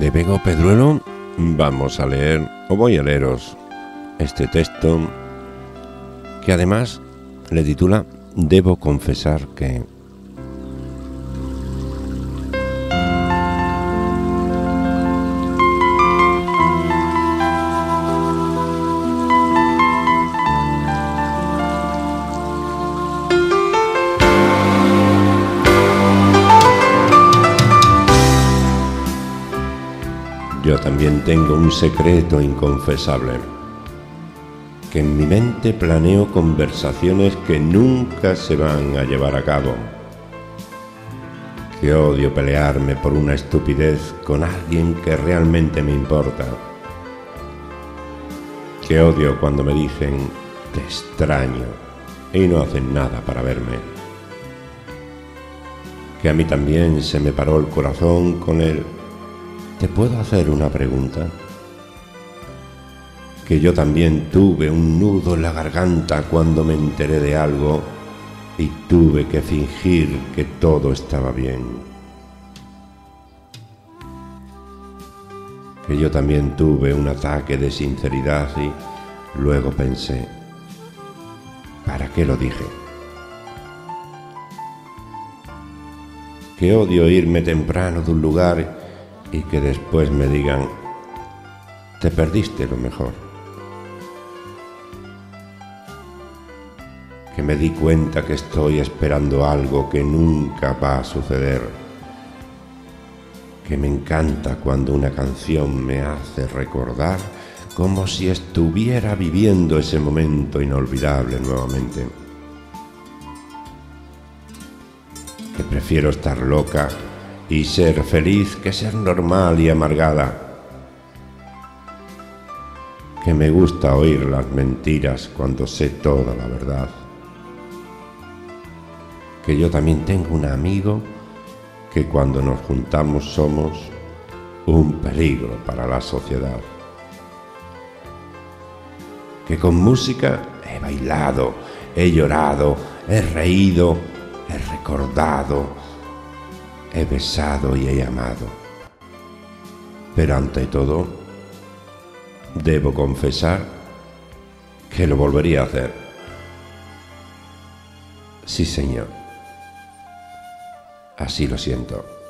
de Bego Pedruelo vamos a leer, o voy a leeros, este texto que además le titula Debo confesar que... Yo también tengo un secreto inconfesable, que en mi mente planeo conversaciones que nunca se van a llevar a cabo, que odio pelearme por una estupidez con alguien que realmente me importa, que odio cuando me dicen te extraño y no hacen nada para verme, que a mí también se me paró el corazón con el ¿te puedo hacer una pregunta? Que yo también tuve un nudo en la garganta cuando me enteré de algo y tuve que fingir que todo estaba bien. Que yo también tuve un ataque de sinceridad y luego pensé, ¿para qué lo dije? Que odio irme temprano de un lugar y que después me digan, te perdiste lo mejor. Que me di cuenta que estoy esperando algo que nunca va a suceder. Que me encanta cuando una canción me hace recordar como si estuviera viviendo ese momento inolvidable nuevamente. Que prefiero estar loca y ser feliz que ser normal y amargada. Que me gusta oír las mentiras cuando sé toda la verdad. Que yo también tengo un amigo que cuando nos juntamos somos un peligro para la sociedad. Que con música he bailado, he llorado, he reído, he recordado, he besado y he amado. Pero ante todo, debo confesar que lo volvería a hacer. Sí, señor. Así lo siento.